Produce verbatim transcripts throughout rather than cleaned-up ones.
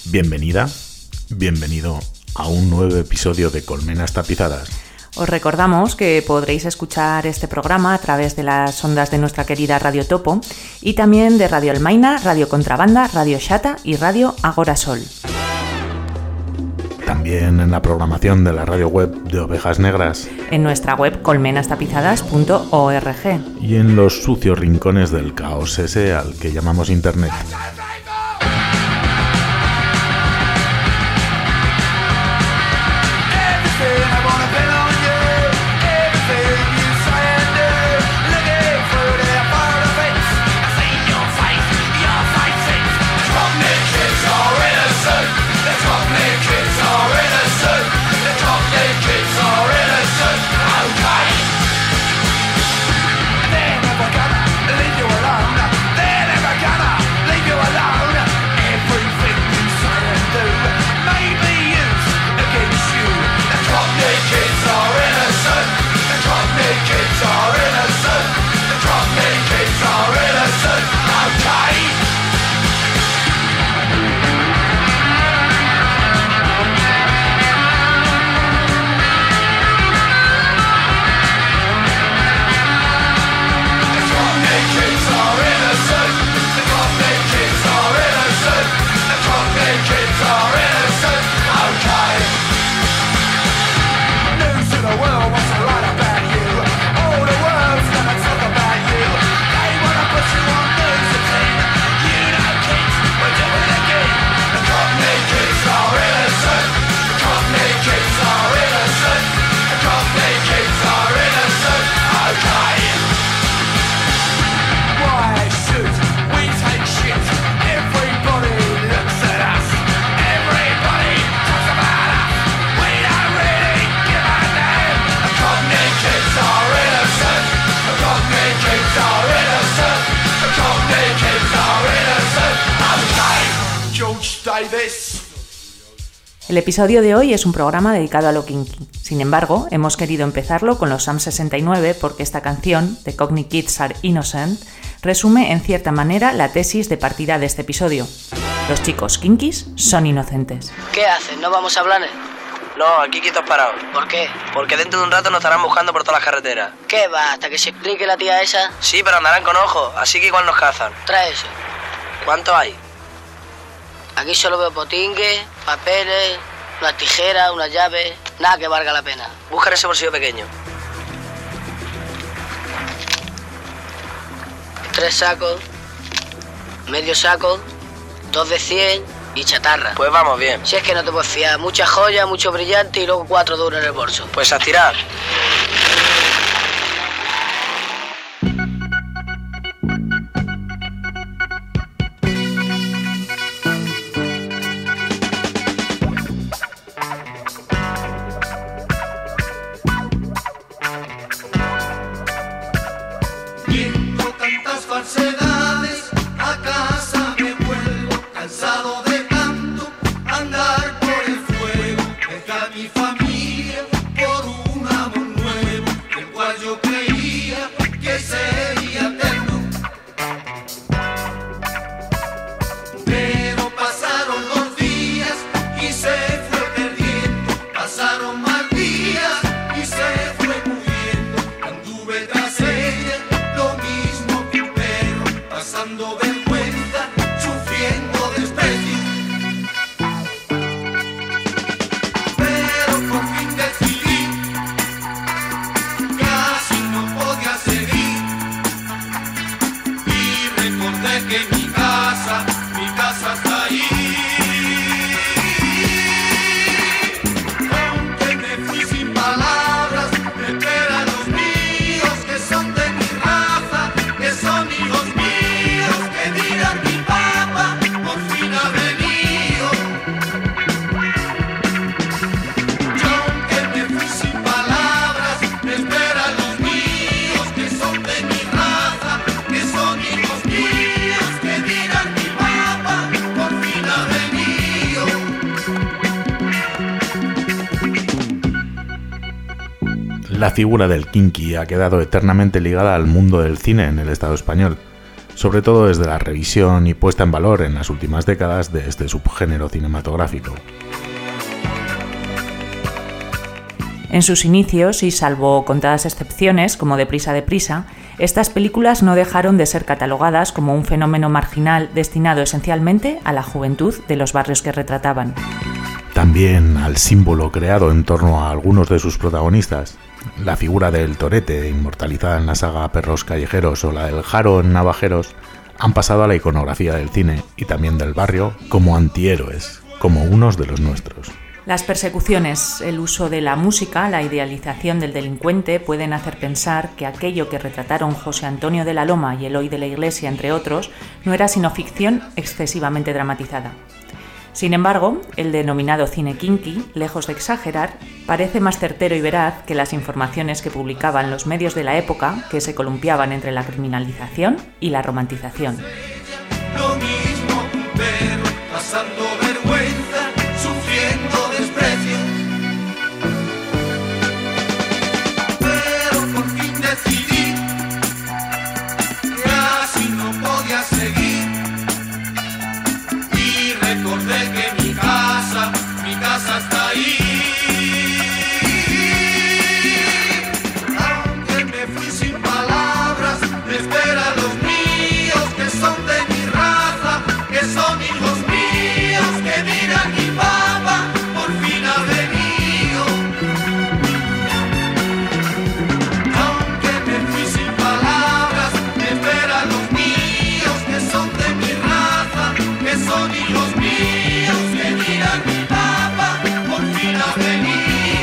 Bienvenida, bienvenido a un nuevo episodio de Colmenas Tapizadas. Os recordamos que podréis escuchar este programa a través de las ondas de nuestra querida Radio Topo y también de Radio Almaina, Radio Contrabanda, Radio Xata y Radio Agora Sol. También en la programación de la radio web de Ovejas Negras. En nuestra web colmenas tapizadas punto org. Y en los sucios rincones del caos ese al que llamamos Internet. El episodio de hoy es un programa dedicado a lo kinky. Sin embargo, hemos querido empezarlo con los Sum sesenta y nueve porque esta canción, The Cockney Kids Are Innocent, resume en cierta manera la tesis de partida de este episodio. Los chicos kinkis son inocentes. ¿Qué hacen? ¿No vamos a hablar? No, aquí quietos parados. ¿Por qué? Porque dentro de un rato nos estarán buscando por todas las carreteras. ¿Qué va? ¿Hasta que se explique la tía esa? Sí, pero andarán con ojo, así que igual nos cazan. Trae eso. ¿Cuánto hay? Aquí solo veo potingues, papeles, unas tijeras, unas llaves. Nada que valga la pena. Busca en ese bolsillo pequeño. Tres sacos, medio saco, dos de cien y chatarra. Pues vamos bien. Si es que no te puedes fiar, mucha joya, mucho brillante y luego cuatro duros en el bolso. Pues a tirar. La figura del kinky ha quedado eternamente ligada al mundo del cine en el Estado español. sobre todo desde la revisión y puesta en valor en las últimas décadas de este subgénero cinematográfico. En sus inicios, y salvo contadas excepciones, como Deprisa, deprisa, estas películas no dejaron de ser catalogadas como un fenómeno marginal destinado esencialmente a la juventud de los barrios que retrataban. También al símbolo creado en torno a algunos de sus protagonistas, la figura del torete, inmortalizada en la saga Perros callejeros, o la del jaro en Navajeros, han pasado a la iconografía del cine y también del barrio como antihéroes, como unos de los nuestros. Las persecuciones, el uso de la música, la idealización del delincuente pueden hacer pensar que aquello que retrataron José Antonio de la Loma y Eloy de la Iglesia, entre otros, no era sino ficción excesivamente dramatizada. Sin embargo, el denominado cine kinky, lejos de exagerar, parece más certero y veraz que las informaciones que publicaban los medios de la época, que se columpiaban entre la criminalización y la romantización. Lo mismo, pero pasando vergüenza, sufriendo desprecio. Pero por fin decidí que así no podía seguir. Y recordé que mi casa, mi casa está ahí. Aunque me fui sin palabras, me esperan los míos que son de mi raza, que son hijos míos, que dirán mi papá, por fin ha venido. Aunque me fui sin palabras, me esperan los míos que son de mi raza, que son hijos míos, que dirán mi papá, por fin ha venido.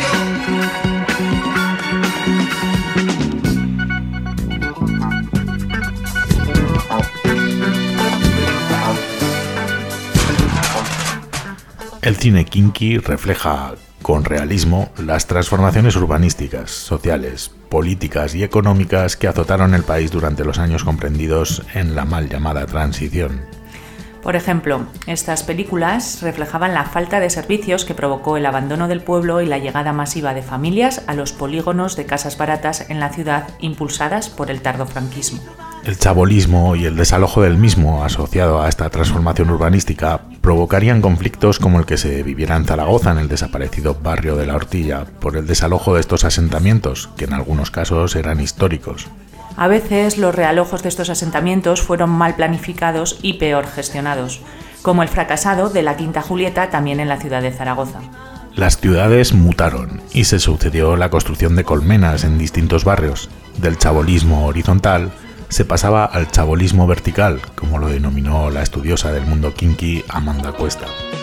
El cine kinky refleja con realismo las transformaciones urbanísticas, sociales, políticas y económicas que azotaron el país durante los años comprendidos en la mal llamada transición. Por ejemplo, estas películas reflejaban la falta de servicios que provocó el abandono del pueblo y la llegada masiva de familias a los polígonos de casas baratas en la ciudad impulsadas por el tardofranquismo. El chabolismo y el desalojo del mismo, asociado a esta transformación urbanística, provocarían conflictos como el que se viviera en Zaragoza, en el desaparecido barrio de La Hortilla, por el desalojo de estos asentamientos, que en algunos casos eran históricos. A veces los realojos de estos asentamientos fueron mal planificados y peor gestionados, como el fracasado de la Quinta Julieta también en la ciudad de Zaragoza. Las ciudades mutaron y se sucedió la construcción de colmenas en distintos barrios. Del chabolismo horizontal se pasaba al chabolismo vertical, como lo denominó la estudiosa del mundo kinky Amanda Cuesta.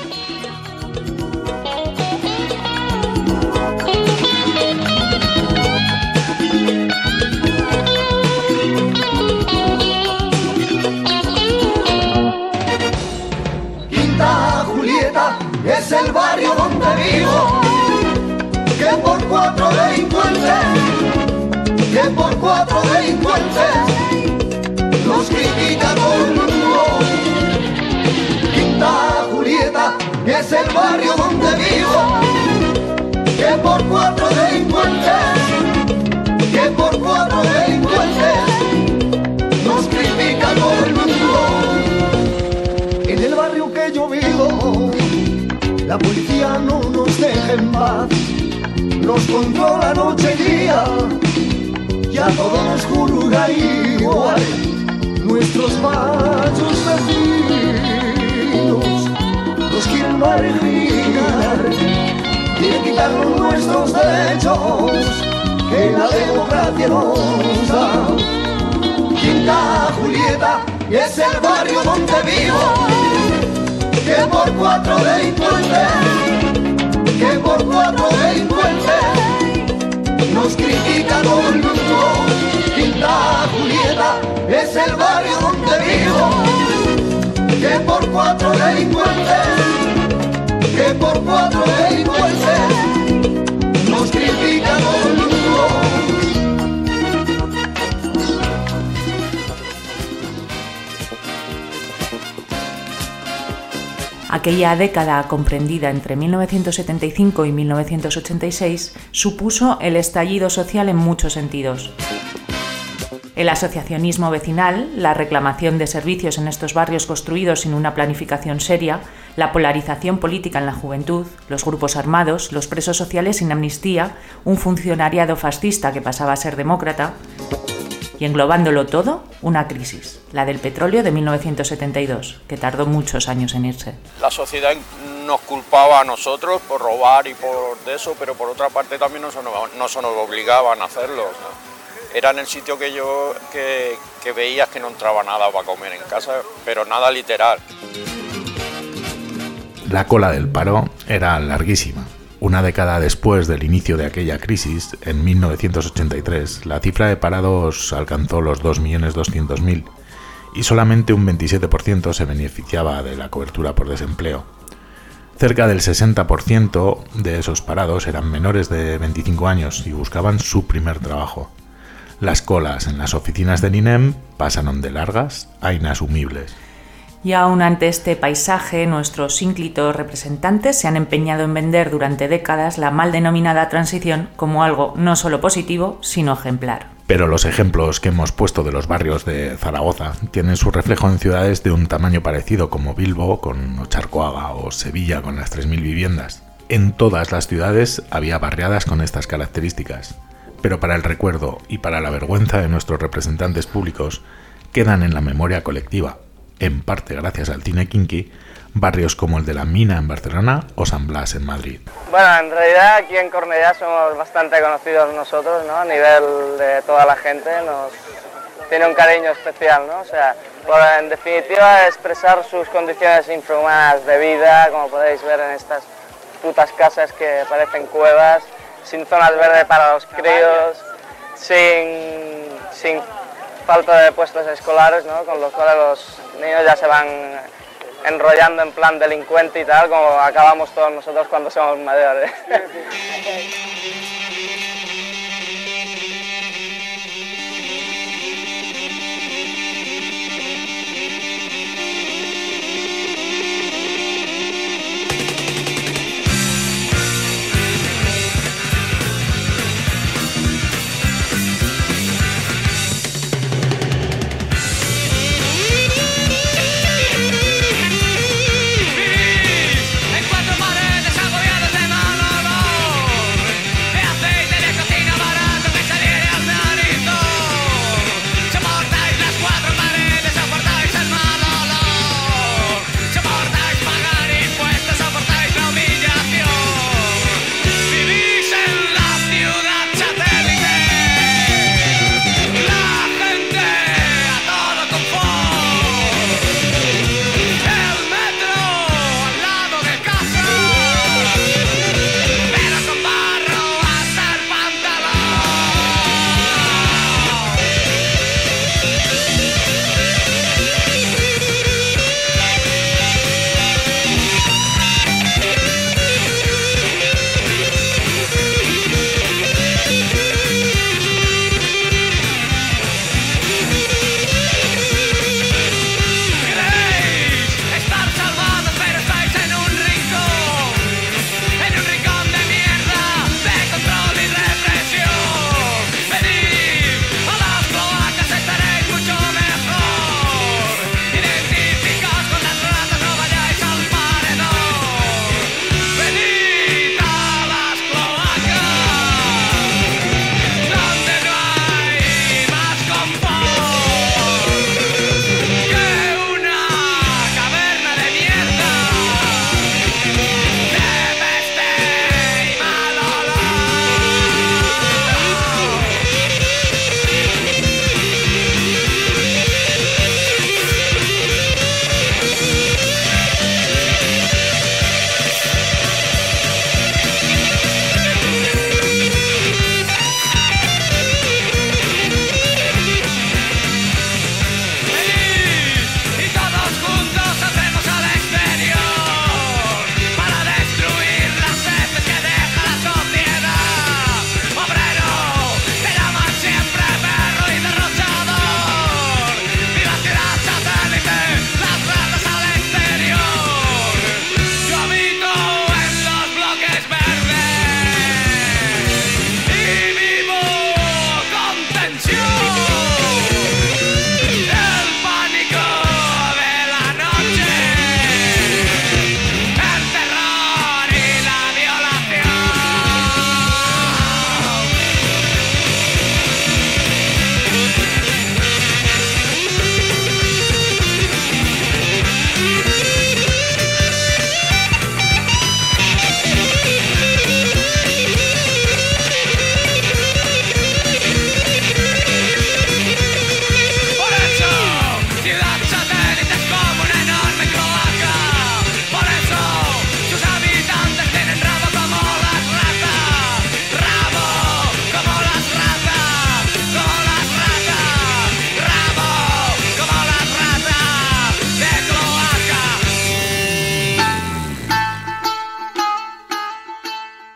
Quinta Julieta es el barrio donde vivo, que por cuatro delincuentes, que por cuatro delincuentes nos critica todo el mundo. Quinta Julieta es el barrio donde vivo, que por cuatro delincuentes, que por cuatro delincuentes nos critica todo el mundo. En el barrio que yo vivo, la policía no nos deja en paz, nos controla noche y día, y a todos nos juzga igual. Nuestros machos vecinos nos quieren marginar, quieren quitarnos nuestros derechos que la democracia nos da. Quinta Julieta es el barrio donde vivo, que por cuatro delincuentes, que por cuatro delincuentes nos critica todo el mundo. Quinta Julieta es el barrio donde vivo, que por cuatro delincuentes, que por cuatro delincuentes nos critica todo el mundo. Aquella década comprendida entre mil novecientos setenta y cinco y mil novecientos ochenta y seis supuso el estallido social en muchos sentidos. El asociacionismo vecinal, la reclamación de servicios en estos barrios construidos sin una planificación seria, la polarización política en la juventud, los grupos armados, los presos sociales sin amnistía, un funcionariado fascista que pasaba a ser demócrata y, englobándolo todo, una crisis, la del petróleo de mil novecientos setenta y dos, que tardó muchos años en irse. La sociedad nos culpaba a nosotros por robar y por eso, pero por otra parte también no se nos, no se nos obligaban a hacerlo, ¿no? Era en el sitio que yo que, que veías que no entraba nada para comer en casa, pero nada literal. La cola del paro era larguísima. Una década después del inicio de aquella crisis, en mil novecientos ochenta y tres, la cifra de parados alcanzó los dos millones doscientos mil y solamente un veintisiete por ciento se beneficiaba de la cobertura por desempleo. Cerca del sesenta por ciento de esos parados eran menores de veinticinco años y buscaban su primer trabajo. Las colas en las oficinas del I N E M pasaron de largas a inasumibles. Y aún ante este paisaje, nuestros ínclitos representantes se han empeñado en vender durante décadas la mal denominada transición como algo no solo positivo, sino ejemplar. Pero los ejemplos que hemos puesto de los barrios de Zaragoza tienen su reflejo en ciudades de un tamaño parecido como Bilbo con Ocharcoaga o Sevilla con las tres mil viviendas. En todas las ciudades había barriadas con estas características. Pero para el recuerdo y para la vergüenza de nuestros representantes públicos, quedan en la memoria colectiva, en parte gracias al cine kinky, barrios como el de La Mina en Barcelona o San Blas en Madrid. Bueno, en realidad aquí en Cornellá somos bastante conocidos nosotros, ¿no? A nivel de toda la gente, nos tiene un cariño especial, ¿no? O sea, por, en definitiva expresar sus condiciones infrahumanas de vida, como podéis ver en estas putas casas que parecen cuevas, sin zonas verdes para los críos, sin, sin falta de puestos escolares, ¿no? Con los cuales los niños ya se van enrollando en plan delincuente y tal, como acabamos todos nosotros cuando somos mayores. En cuatro paredes agobiadas de mal olor,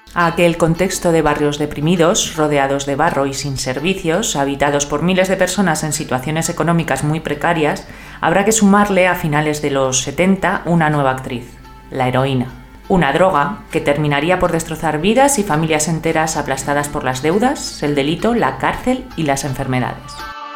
A aquel contexto de barrios deprimidos, rodeados de barro y sin servicios, habitados por miles de personas en situaciones económicas muy precarias, habrá que sumarle a finales de los setenta una nueva actriz, la heroína. Una droga que terminaría por destrozar vidas y familias enteras aplastadas por las deudas, el delito, la cárcel y las enfermedades.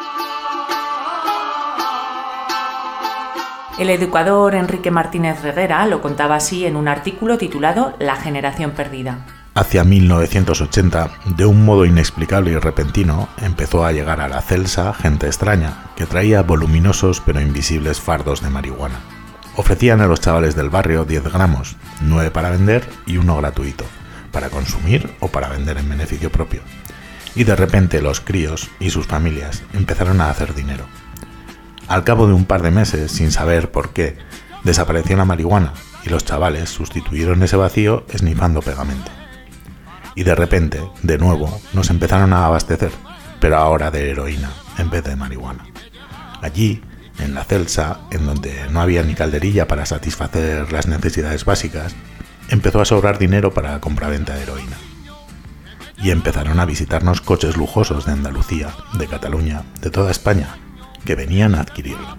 El educador Enrique Martínez Reguera lo contaba así en un artículo titulado La generación perdida. Hacia mil novecientos ochenta, de un modo inexplicable y repentino, empezó a llegar a la Celsa gente extraña, que traía voluminosos pero invisibles fardos de marihuana. Ofrecían a los chavales del barrio diez gramos, nueve para vender y uno gratuito, para consumir o para vender en beneficio propio. Y de repente los críos y sus familias empezaron a hacer dinero. Al cabo de un par de meses, sin saber por qué, desapareció la marihuana y los chavales sustituyeron ese vacío esnifando pegamento. Y de repente, de nuevo, nos empezaron a abastecer, pero ahora de heroína en vez de marihuana. Allí, en la Celsa, en donde no había ni calderilla para satisfacer las necesidades básicas, empezó a sobrar dinero para la compraventa de heroína. Y empezaron a visitarnos coches lujosos de Andalucía, de Cataluña, de toda España, que venían a adquirirla.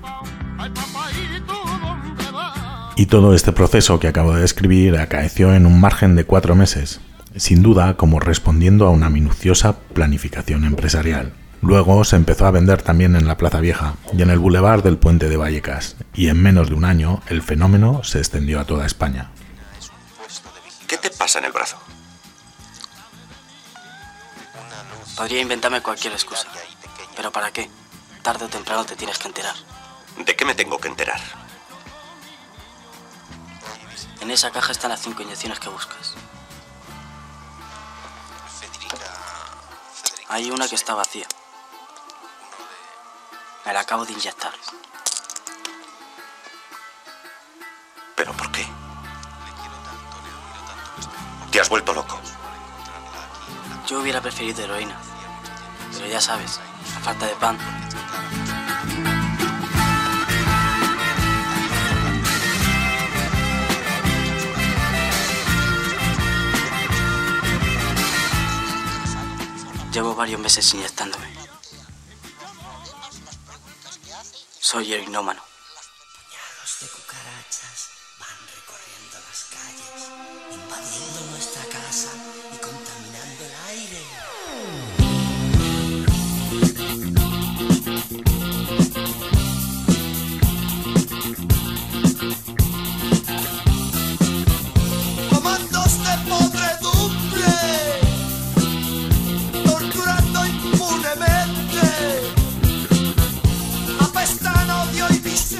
Y todo este proceso que acabo de describir acaeció en un margen de cuatro meses, sin duda como respondiendo a una minuciosa planificación empresarial. Luego se empezó a vender también en la Plaza Vieja y en el Boulevard del Puente de Vallecas, y en menos de un año el fenómeno se extendió a toda España. ¿Qué te pasa en el brazo? Podría inventarme cualquier excusa, pero ¿para qué? Tarde o temprano te tienes que enterar. ¿De qué me tengo que enterar? En esa caja están las cinco inyecciones que buscas. Hay una que está vacía. Me la acabo de inyectar. ¿Pero por qué? ¿Te has vuelto loco? Yo hubiera preferido heroína, pero ya sabes, a falta de pan. Llevo varios meses inyectándome. Soy heroinómano. Puñados de cucarachas van recorriendo las calles, invadiendo nuestra casa y contaminando el aire. Comandos de podredumbre, torturando impunemente, apestan odio y miseria.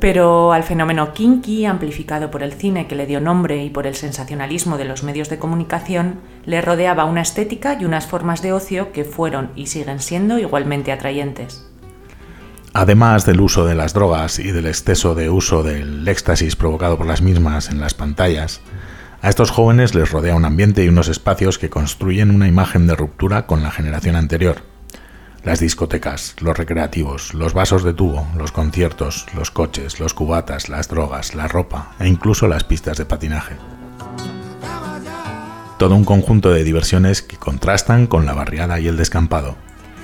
Pero al fenómeno kinky, amplificado por el cine que le dio nombre y por el sensacionalismo de los medios de comunicación, le rodeaba una estética y unas formas de ocio que fueron y siguen siendo igualmente atrayentes. Además del uso de las drogas y del exceso de uso del éxtasis provocado por las mismas en las pantallas, a estos jóvenes les rodea un ambiente y unos espacios que construyen una imagen de ruptura con la generación anterior. Las discotecas, los recreativos, los vasos de tubo, los conciertos, los coches, los cubatas, las drogas, la ropa e incluso las pistas de patinaje. Todo un conjunto de diversiones que contrastan con la barriada y el descampado.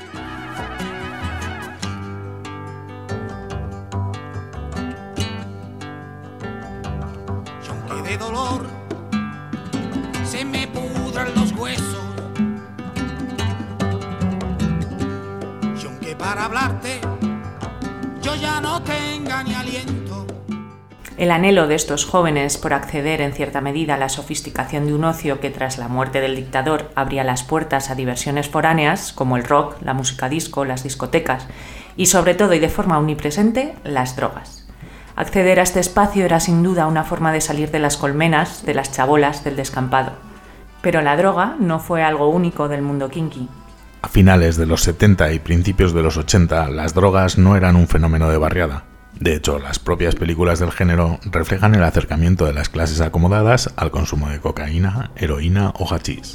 El anhelo de estos jóvenes por acceder en cierta medida a la sofisticación de un ocio que tras la muerte del dictador abría las puertas a diversiones foráneas como el rock, la música disco, las discotecas y sobre todo y de forma omnipresente, las drogas. Acceder a este espacio era sin duda una forma de salir de las colmenas, de las chabolas, del descampado. Pero la droga no fue algo único del mundo kinky. A finales de los setenta y principios de los ochenta, las drogas no eran un fenómeno de barriada. De hecho, las propias películas del género reflejan el acercamiento de las clases acomodadas al consumo de cocaína, heroína o hachís.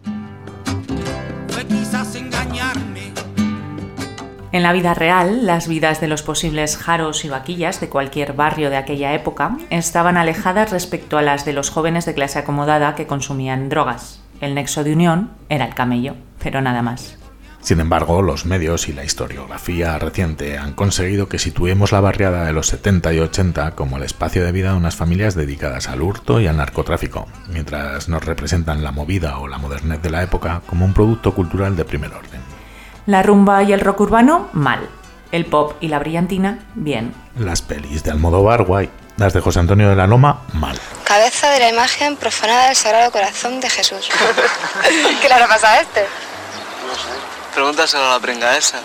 En la vida real, las vidas de los posibles jaros y vaquillas de cualquier barrio de aquella época estaban alejadas respecto a las de los jóvenes de clase acomodada que consumían drogas. El nexo de unión era el camello, pero nada más. Sin embargo, los medios y la historiografía reciente han conseguido que situemos la barriada de los setenta y ochenta como el espacio de vida de unas familias dedicadas al hurto y al narcotráfico, mientras nos representan la movida o la modernez de la época como un producto cultural de primer orden. La rumba y el rock urbano, mal. El pop y la brillantina, bien. Las pelis de Almodóvar, guay. Las de José Antonio de la Loma, mal. Cabeza de la imagen profanada del Sagrado Corazón de Jesús. ¿Qué le habrá pasado a este? No sé. Pregúntaselo a la prenga esa.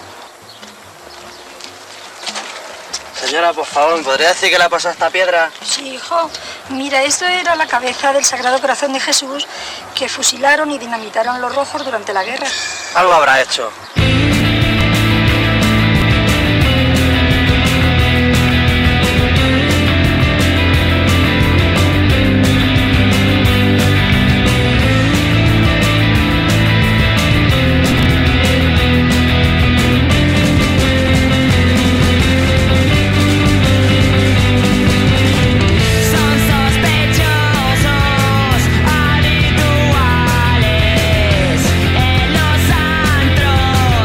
Señora, por favor, ¿me podría decir qué le ha pasado a esta piedra? Sí, hijo. Mira, esto era la cabeza del Sagrado Corazón de Jesús que fusilaron y dinamitaron los rojos durante la guerra. Algo habrá hecho. Habituales en los antros.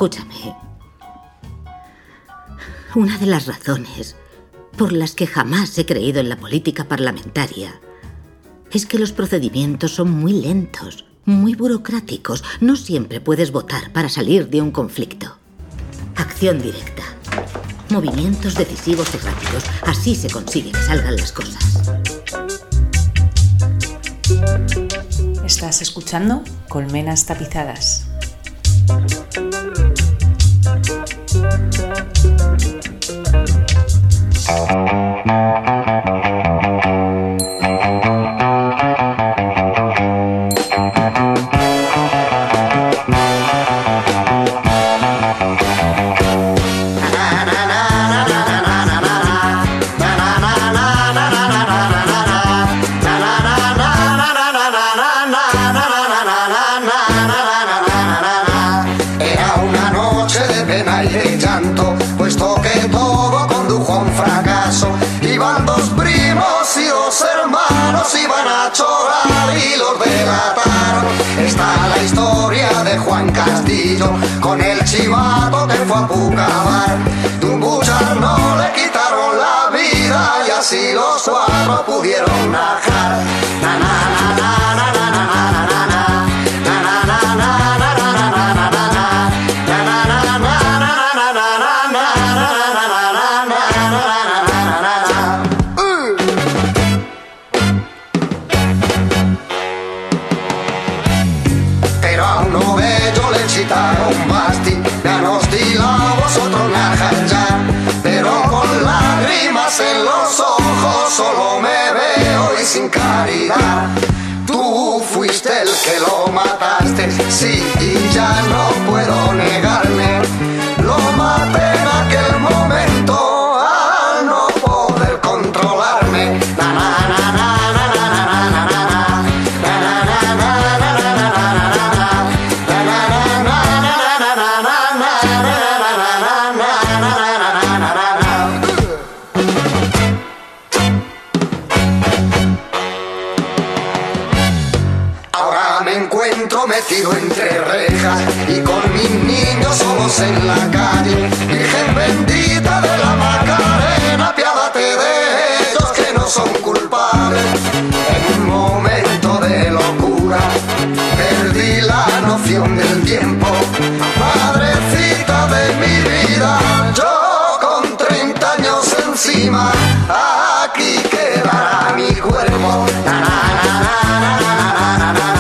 Escúchame. Una de las razones por las que jamás he creído en la política parlamentaria es que los procedimientos son muy lentos, muy burocráticos. No siempre puedes votar para salir de un conflicto. Acción directa. Movimientos decisivos y rápidos. Así se consigue que salgan las cosas. Estás escuchando Colmenas Tapizadas. Iban a chorar y los delataron. Está la historia de Juan Castillo con el chivato que fue a Pucabar. De un bucharno le quitaron la vida y así los cuatro pudieron najar. Na, na, na, na, na, na, na, na, na, na. Un basti, me han hostilado, vosotros me ajanyan, pero con lágrimas en los ojos solo me veo y sin caridad. Tú fuiste el que lo mataste, sí, y ya no puedo negarme. Lo maté en aquel momento al no poder controlarme. Na, na, na, na. Metido entre rejas y con mis niños solos en la calle. Virgen bendita de la Macarena, apiádate de ellos que no son culpables. En un momento de locura perdí la noción del tiempo. Madrecita de mi vida, yo con treinta años encima, aquí quedará mi cuerpo. Na, na, na, na, na, na, na, na, na.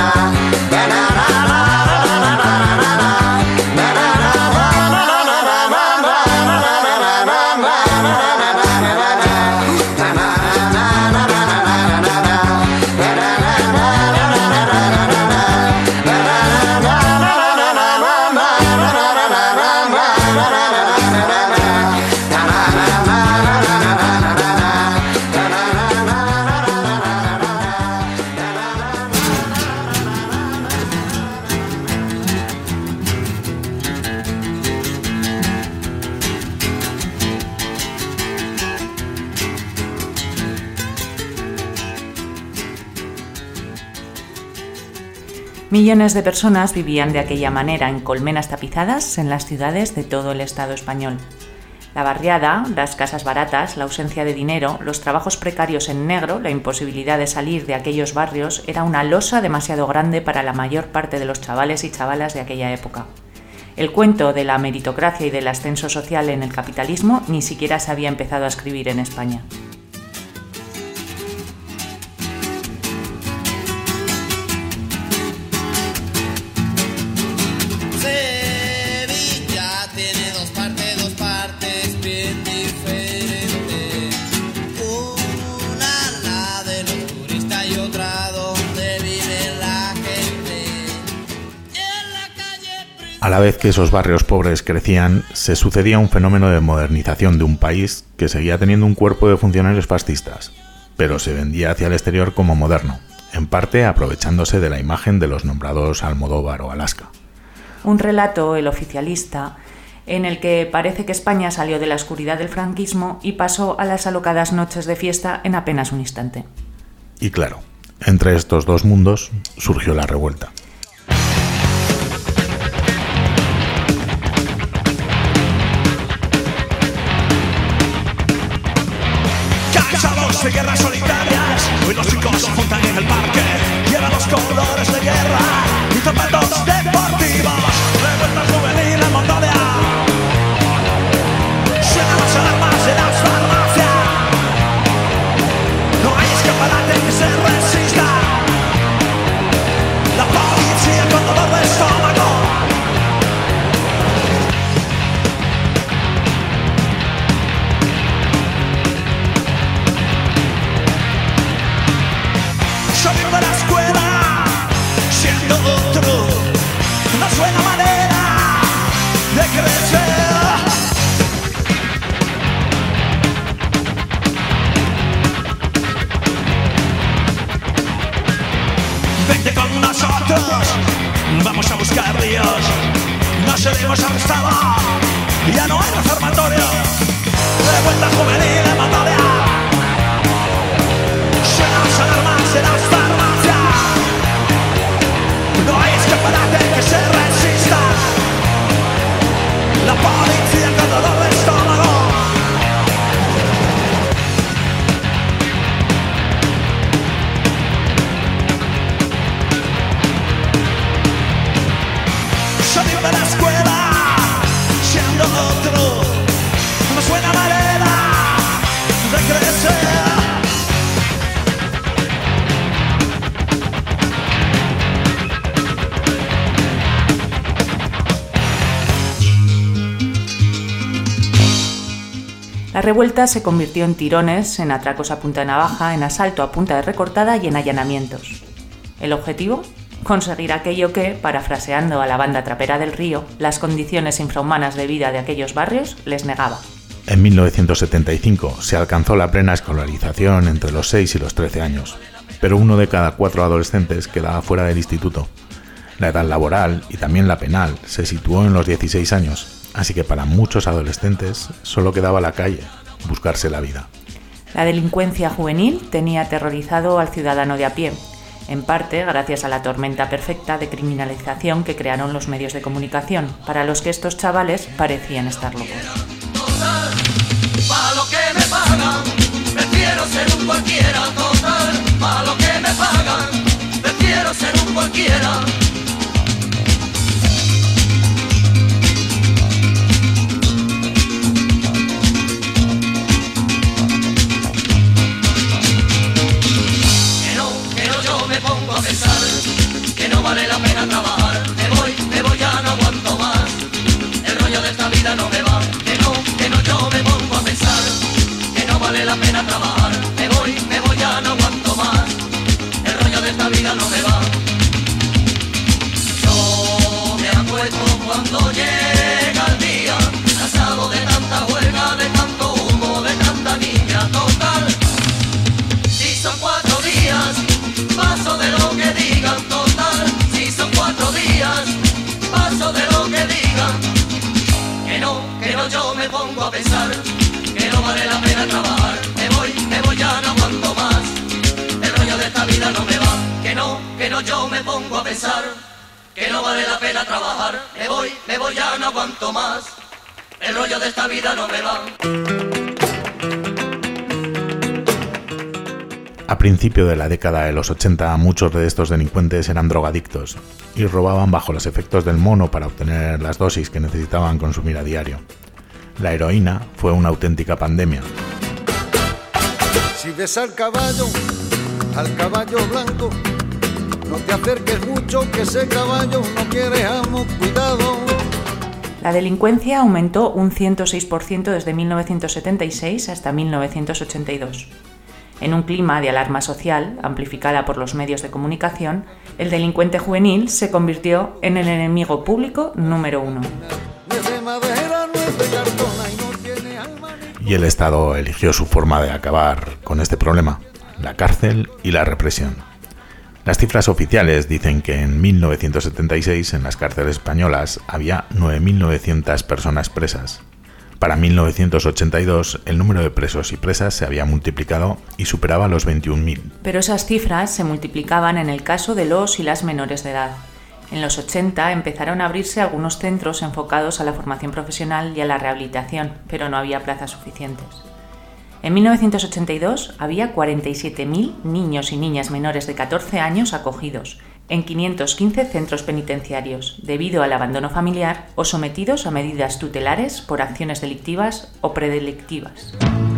Millones de personas vivían de aquella manera en colmenas tapizadas en las ciudades de todo el Estado español. La barriada, las casas baratas, la ausencia de dinero, los trabajos precarios en negro, la imposibilidad de salir de aquellos barrios era una losa demasiado grande para la mayor parte de los chavales y chavalas de aquella época. El cuento de la meritocracia y del ascenso social en el capitalismo ni siquiera se había empezado a escribir en España. A la vez que esos barrios pobres crecían, se sucedía un fenómeno de modernización de un país que seguía teniendo un cuerpo de funcionarios fascistas, pero se vendía hacia el exterior como moderno, en parte aprovechándose de la imagen de los nombrados Almodóvar o Alaska. Un relato, el oficialista, en el que parece que España salió de la oscuridad del franquismo y pasó a las alocadas noches de fiesta en apenas un instante. Y claro, entre estos dos mundos surgió la revuelta. de guerra solitarias. Hoy los chicos se juntan en el parque, llevan los colores de guerra y zapatos deportivos. Revuelta juvenil en Mongolia, suenan las alarmas de las farmacias. No hay escaparate que se resista. La policía con dolor de estómago. Salir de la escuela siendo otro no es buena manera de crecer. Vente con nosotros, vamos a buscar ríos. No seremos arrestados, ya no hay reformatorio. Revuelta juvenil en Mongolia, suenan las alarmas de las farmacias. No hay escaparate que se resista. La policía con dolor de estómago. Salir de la escuela siendo otro no es buena manera de crecer. La revuelta se convirtió en tirones, en atracos a punta de navaja, en asalto a punta de recortada y en allanamientos. ¿El objetivo? Conseguir aquello que, parafraseando a la banda trapera del Río, las condiciones infrahumanas de vida de aquellos barrios les negaba. En mil novecientos setenta y cinco se alcanzó la plena escolarización entre los seis y los trece años, pero uno de cada cuatro adolescentes quedaba fuera del instituto. La edad laboral y también la penal se situó en los dieciséis años, así que para muchos adolescentes solo quedaba la calle, buscarse la vida. La delincuencia juvenil tenía aterrorizado al ciudadano de a pie, en parte gracias a la tormenta perfecta de criminalización que crearon los medios de comunicación, para los que estos chavales parecían estar locos. Pa' lo que me pagan, prefiero ser un cualquiera, total. Pa' lo que me pagan, prefiero ser un cualquiera. Que no, que no, yo me pongo a pensar que no vale la pena trabajar. Me voy, me voy, ya no aguanto más. El rollo de esta vida no me va. Que no, que no, yo me pongo a pensar que no vale la pena trabajar. Me voy, me voy, ya no aguanto más. El rollo de esta vida no me va. Yo me acuesto cuando llega el día, cansado de tanta huelga, de tanto humo, de tanta niña, total. Si son cuatro días, paso de lo que digan, total. Si son cuatro días, paso de lo que digan. Que no, que no, yo me pongo a pensar que no vale la pena trabajar. Me voy, me voy, ya no aguanto más. El rollo de esta vida no me va. Que no, que no, yo me pongo a pensar que no vale la pena trabajar. Me voy, me voy, ya no aguanto más. El rollo de esta vida no me va. A principio de la década de los ochenta, muchos de estos delincuentes eran drogadictos y robaban bajo los efectos del mono para obtener las dosis que necesitaban consumir a diario. La heroína fue una auténtica pandemia. Si ves al caballo, al caballo blanco, no te acerques mucho que ese caballo no quiere amo, cuidado. La delincuencia aumentó un ciento seis por ciento desde mil novecientos setenta y seis hasta mil novecientos ochenta y dos. En un clima de alarma social, amplificada por los medios de comunicación, el delincuente juvenil se convirtió en el enemigo público número uno. Y el Estado eligió su forma de acabar con este problema, la cárcel y la represión. Las cifras oficiales dicen que en mil novecientos setenta y seis en las cárceles españolas había nueve mil novecientas personas presas. Para mil novecientos ochenta y dos el número de presos y presas se había multiplicado y superaba los veintiún mil. Pero esas cifras se multiplicaban en el caso de los y las menores de edad. En los ochenta empezaron a abrirse algunos centros enfocados a la formación profesional y a la rehabilitación, pero no había plazas suficientes. En mil novecientos ochenta y dos había cuarenta y siete mil niños y niñas menores de catorce años acogidos en quinientos quince centros penitenciarios, debido al abandono familiar o sometidos a medidas tutelares por acciones delictivas o predelictivas.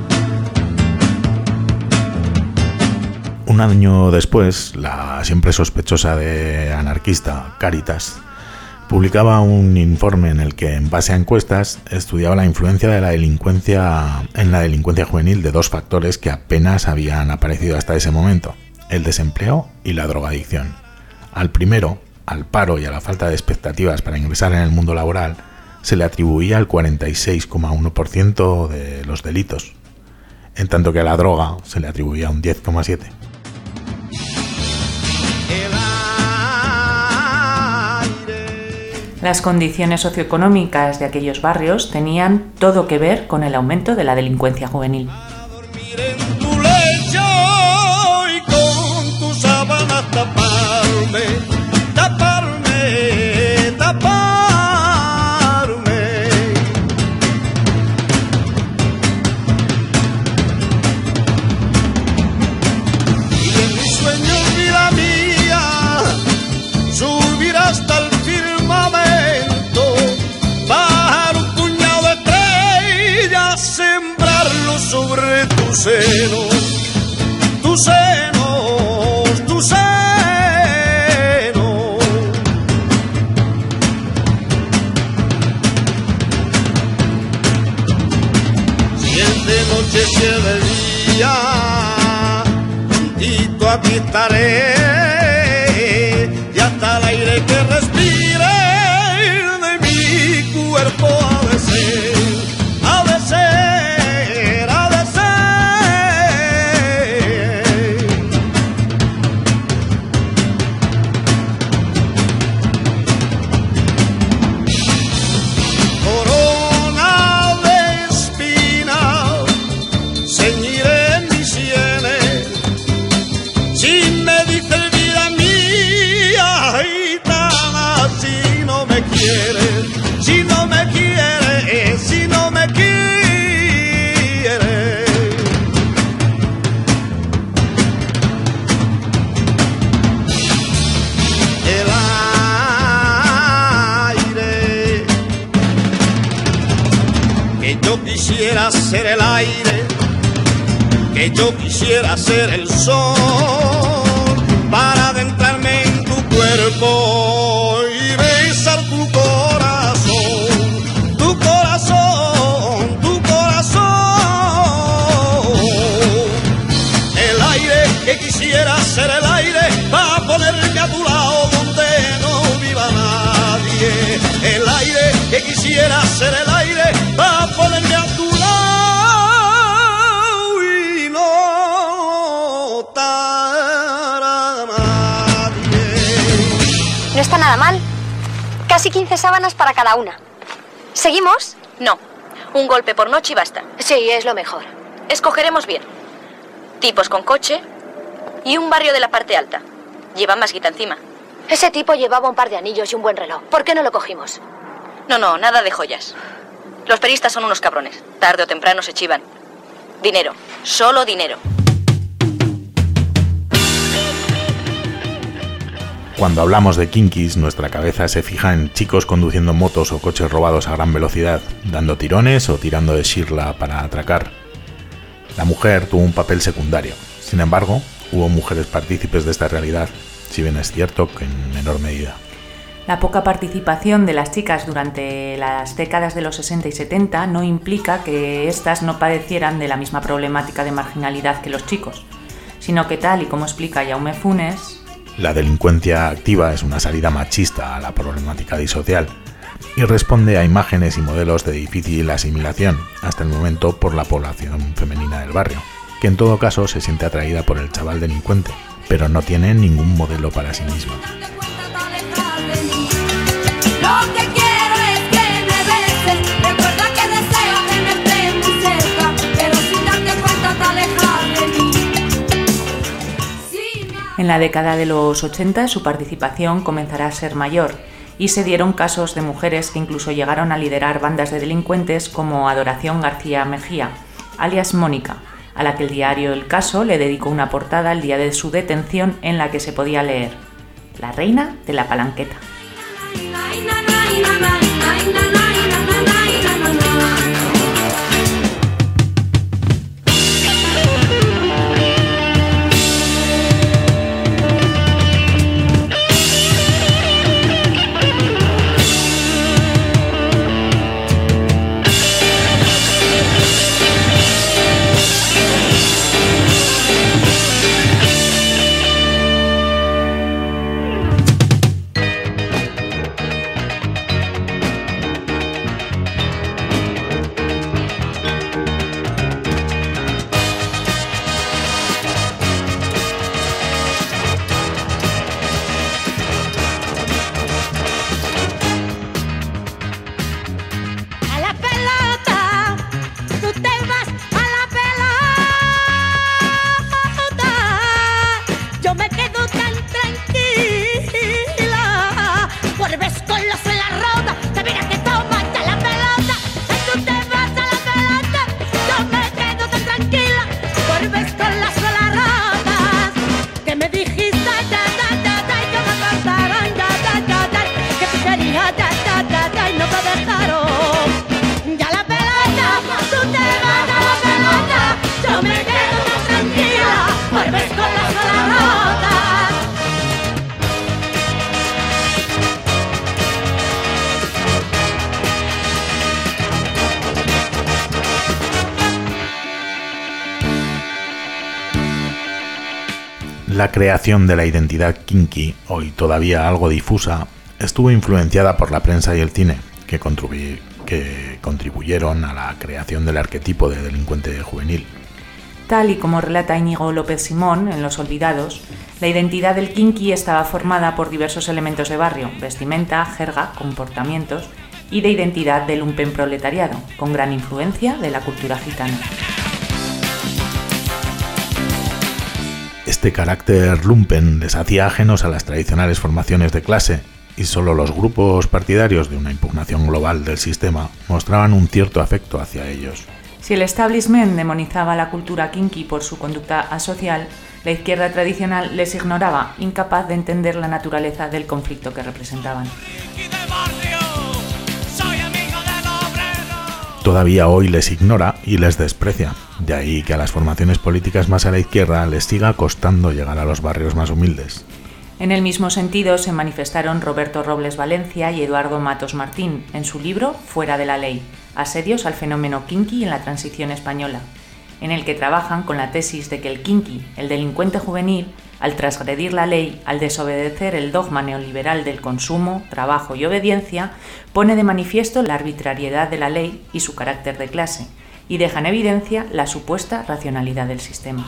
Un año después, la siempre sospechosa de anarquista Cáritas publicaba un informe en el que, en base a encuestas, estudiaba la influencia de la delincuencia en la delincuencia juvenil de dos factores que apenas habían aparecido hasta ese momento: el desempleo y la drogadicción. Al primero, al paro y a la falta de expectativas para ingresar en el mundo laboral, se le atribuía el cuarenta y seis coma uno por ciento de los delitos, en tanto que a la droga se le atribuía un diez coma siete por ciento. Las condiciones socioeconómicas de aquellos barrios tenían todo que ver con el aumento de la delincuencia juvenil. Tu lecho y con tus sábanas taparme, taparme, taparme. Y en mis sueños, vida mía, subir hasta el firmamento, bajar un puñado de estrellas, sembrarlo sobre tus senos, tus senos, tus senos. Siete noches, siete días, juntito aquí estaré, y hasta el aire que respire de mi cuerpo ha de ser, ha de ser, ha de ser. Corona de espinas ceñiré en mis sienes, si me dice vida mía, gitana, si no me quieres, si no me quieres, si no me quieres. El aire, que yo quisiera ser el aire, que yo quisiera ser el sol, para adentrarme en tu cuerpo y besar tu corazón, tu corazón, tu corazón. El aire, que quisiera ser el aire, para ponerme a tu lado donde no viva nadie. El aire, que quisiera ser el aire, para ponerme a tu lado y no notar a nadie. No está nada mal. Casi quince sábanas para cada una. ¿Seguimos? No. Un golpe por noche y basta. Sí, es lo mejor. Escogeremos bien. Tipos con coche y un barrio de la parte alta. Llevan más guita encima. Ese tipo llevaba un par de anillos y un buen reloj. ¿Por qué no lo cogimos? No, no, nada de joyas. Los peristas son unos cabrones. Tarde o temprano se chivan. Dinero. Solo dinero. Cuando hablamos de kinkis, nuestra cabeza se fija en chicos conduciendo motos o coches robados a gran velocidad, dando tirones o tirando de shirla para atracar. La mujer tuvo un papel secundario. Sin embargo, hubo mujeres partícipes de esta realidad, si bien es cierto que en menor medida. La poca participación de las chicas durante las décadas de los sesenta y setenta no implica que éstas no padecieran de la misma problemática de marginalidad que los chicos, sino que, tal y como explica Jaume Funes, la delincuencia activa es una salida machista a la problemática disocial y responde a imágenes y modelos de difícil asimilación, hasta el momento por la población femenina del barrio, que en todo caso se siente atraída por el chaval delincuente, pero no tiene ningún modelo para sí misma. Lo que quiero es que me beses. Recuerda que deseo que me estés muy cerca, pero sin darte cuenta te alejas de mí. En la década de los ochenta su participación comenzará a ser mayor y se dieron casos de mujeres que incluso llegaron a liderar bandas de delincuentes como Adoración García Mejía, alias Mónica, a la que el diario El Caso le dedicó una portada el día de su detención en la que se podía leer: La reina de la palanqueta. La creación de la identidad kinky, hoy todavía algo difusa, estuvo influenciada por la prensa y el cine, que, contribu- que contribuyeron a la creación del arquetipo de delincuente juvenil. Tal y como relata Íñigo López Simón en Los Olvidados, la identidad del kinky estaba formada por diversos elementos de barrio: vestimenta, jerga, comportamientos y de identidad del lumpenproletariado, con gran influencia de la cultura gitana. Este carácter lumpen les hacía ajenos a las tradicionales formaciones de clase, y solo los grupos partidarios de una impugnación global del sistema mostraban un cierto afecto hacia ellos. Si el establishment demonizaba la cultura kinky por su conducta asocial, la izquierda tradicional les ignoraba, incapaz de entender la naturaleza del conflicto que representaban. Todavía hoy les ignora y les desprecia, de ahí que a las formaciones políticas más a la izquierda les siga costando llegar a los barrios más humildes. En el mismo sentido se manifestaron Roberto Robles Valencia y Eduardo Matos Martín en su libro Fuera de la ley, asedios al fenómeno kinky en la transición española, en el que trabajan con la tesis de que el kinky, el delincuente juvenil, al transgredir la ley, al desobedecer el dogma neoliberal del consumo, trabajo y obediencia, pone de manifiesto la arbitrariedad de la ley y su carácter de clase, y deja en evidencia la supuesta racionalidad del sistema.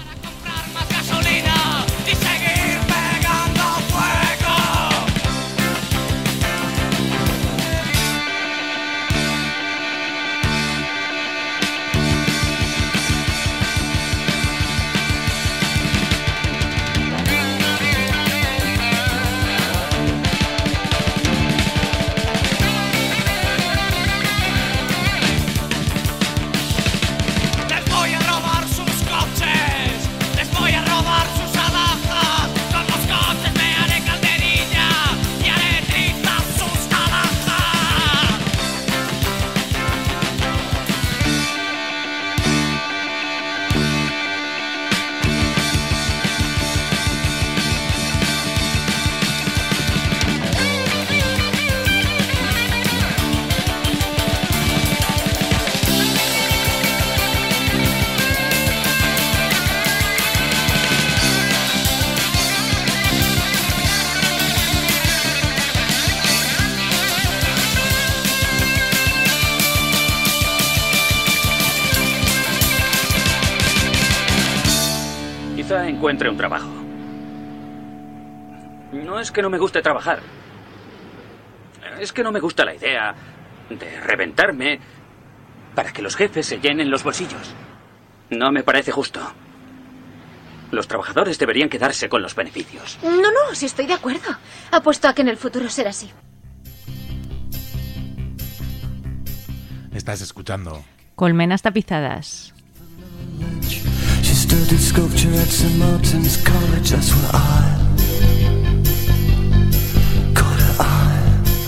Quizá encuentre un trabajo. No es que no me guste trabajar. Es que no me gusta la idea de reventarme para que los jefes se llenen los bolsillos. No me parece justo. Los trabajadores deberían quedarse con los beneficios. No, no, sí estoy de acuerdo. Apuesto a que en el futuro será así. Estás escuchando Colmenas tapizadas. studied sculpture at Saint Martin's College, that's where I caught her eye.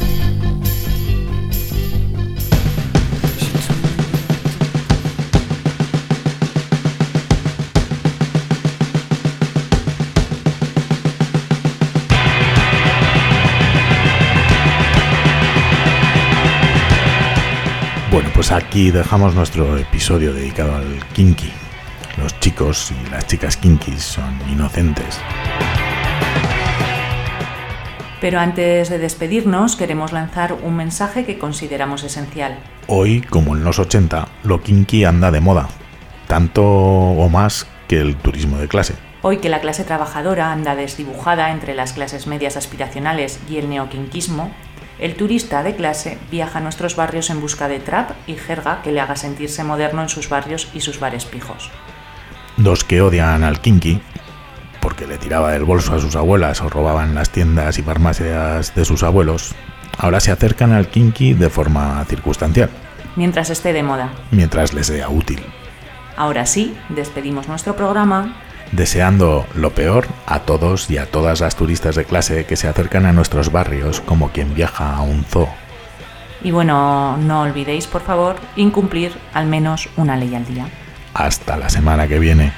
Bueno, pues aquí dejamos nuestro episodio dedicado al kinky. Los chicos y las chicas kinkis son inocentes. Pero antes de despedirnos, queremos lanzar un mensaje que consideramos esencial. Hoy, como en los ochenta, lo kinky anda de moda, tanto o más que el turismo de clase. Hoy que la clase trabajadora anda desdibujada entre las clases medias aspiracionales y el neokinkismo, el turista de clase viaja a nuestros barrios en busca de trap y jerga que le haga sentirse moderno en sus barrios y sus bares pijos. Dos que odian al kinky, porque le tiraba del bolso a sus abuelas o robaban las tiendas y farmacias de sus abuelos, ahora se acercan al kinky de forma circunstancial. Mientras esté de moda. Mientras les sea útil. Ahora sí, despedimos nuestro programa deseando lo peor a todos y a todas las turistas de clase que se acercan a nuestros barrios como quien viaja a un zoo. Y bueno, no olvidéis, por favor, incumplir al menos una ley al día. Hasta la semana que viene.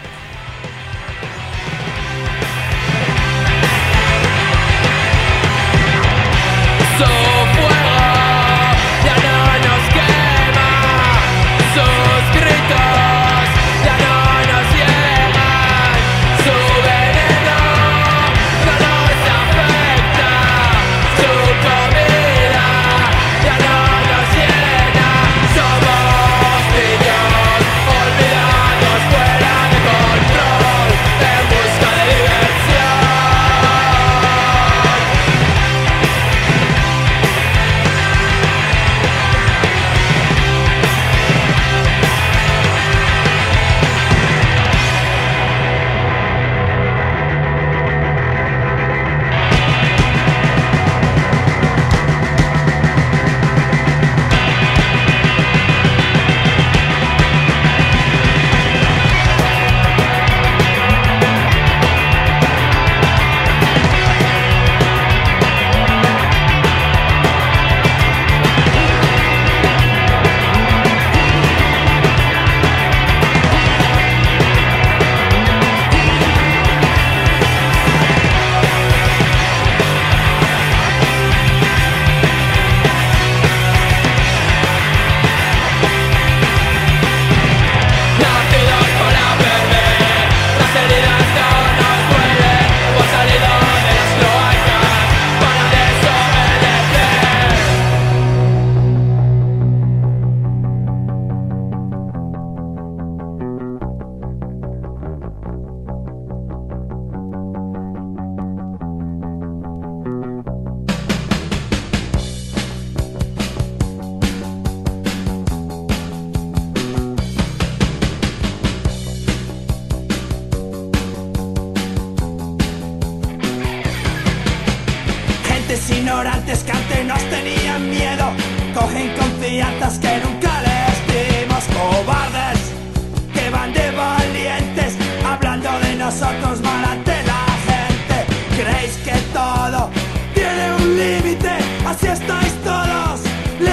Ignorantes que antes nos tenían miedo, cogen confianzas que nunca les dimos. Cobardes que van de valientes, hablando de nosotros mal ante la gente. Creéis que todo tiene un límite, así estáis todos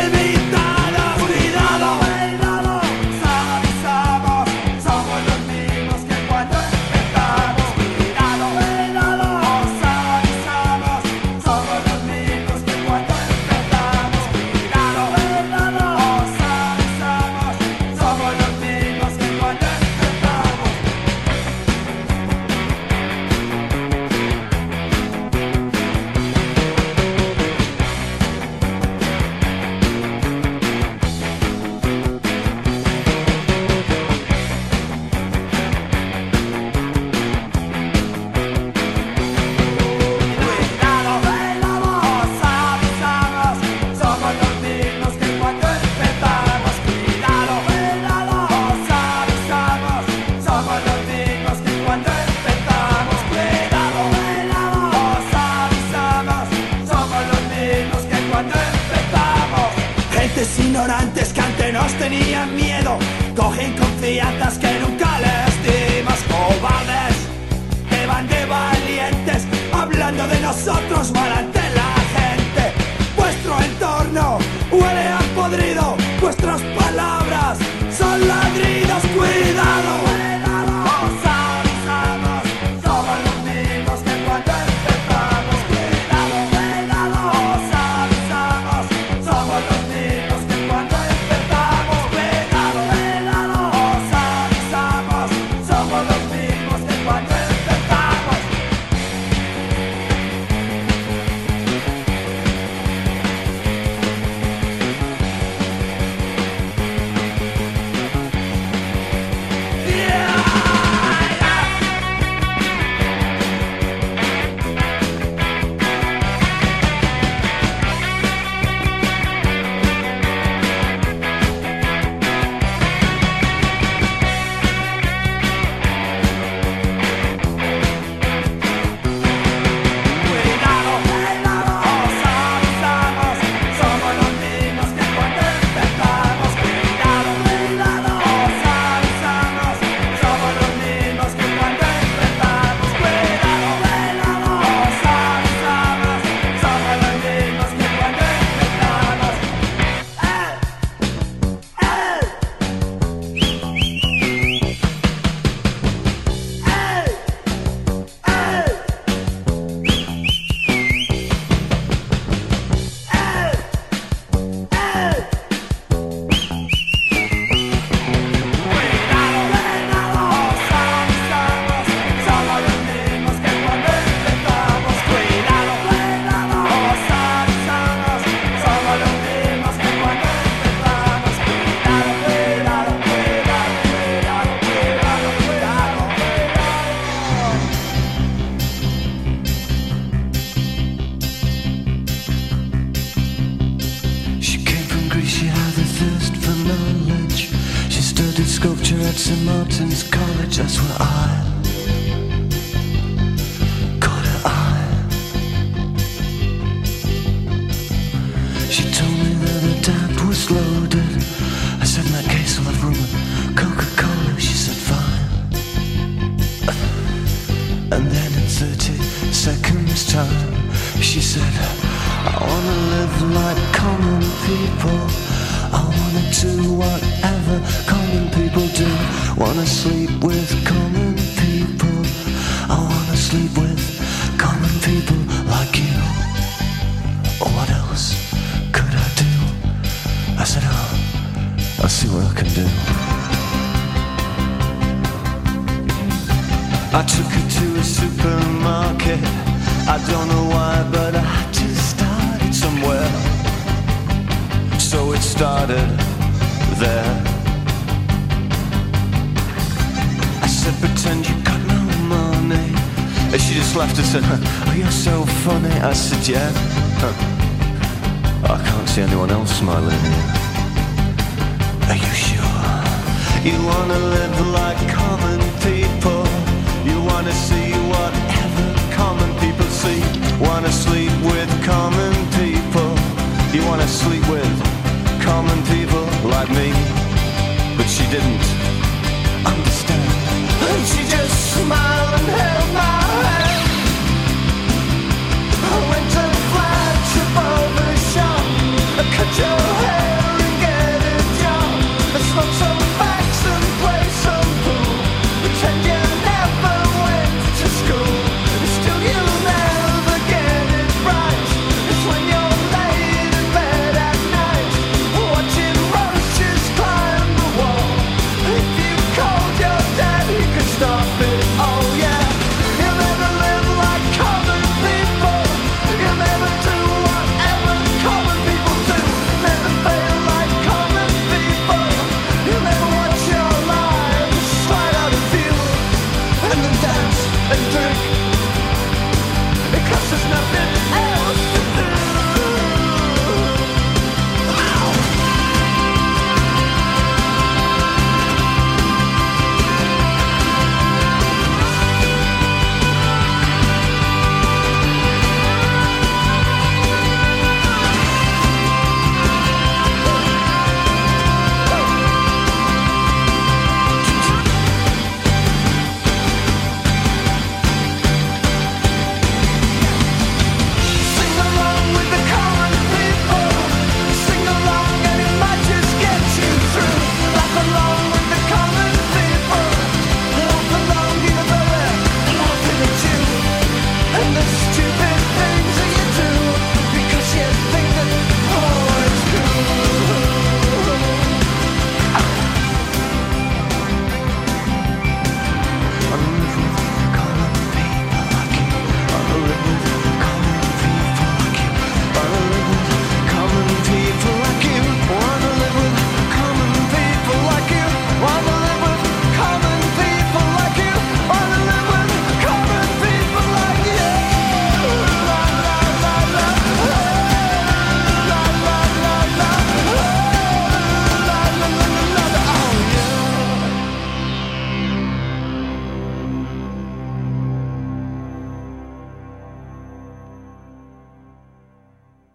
limitados. Cuidado, cuidado, avisamos, somos los mismos que cuando empezamos. Cuidado, cuidado, avisamos, somos los mismos que cuando empezamos. Cuidado, cuidado, avisamos, somos los mismos que cuando empezamos. Ignorantes que antes nos tenían miedo, cogen confianzas que nunca les dimos. nosotros mal ante la gente. Vuestro entorno huele a podrido, vuestras palabras son ladridos. Cuidado, cuidado, os avisamos, somos los mismos que cuando empezamos. Cuidado, cuidado, os avisamos, somos los mismos que cuando empezamos. Cuidado, cuidado, os avisamos, somos los mismos que cuando empezamos. Sculpture at Saint Martin's College, that's where I caught her eye. She told me that her dad was loaded. I said, in that case I'll have rum and Coca-Cola. She said, fine. And then in thirty seconds time, she said, I wanna live like common people. I wanna do whatever common people do. Wanna sleep with common people. I wanna sleep with common people like you. What else could I do? I said, oh, I'll see what I can do. I took her to a supermarket. I don't know why, but I had to start it somewhere. So it started there. I said, pretend you got no money. And she just laughed and said, oh, you're so funny. I said, yeah. Huh. I can't see anyone else smiling here. Are you sure? You wanna live like common people. You wanna see whatever common people see. Wanna sleep with common people. You wanna sleep with common people like me. But she didn't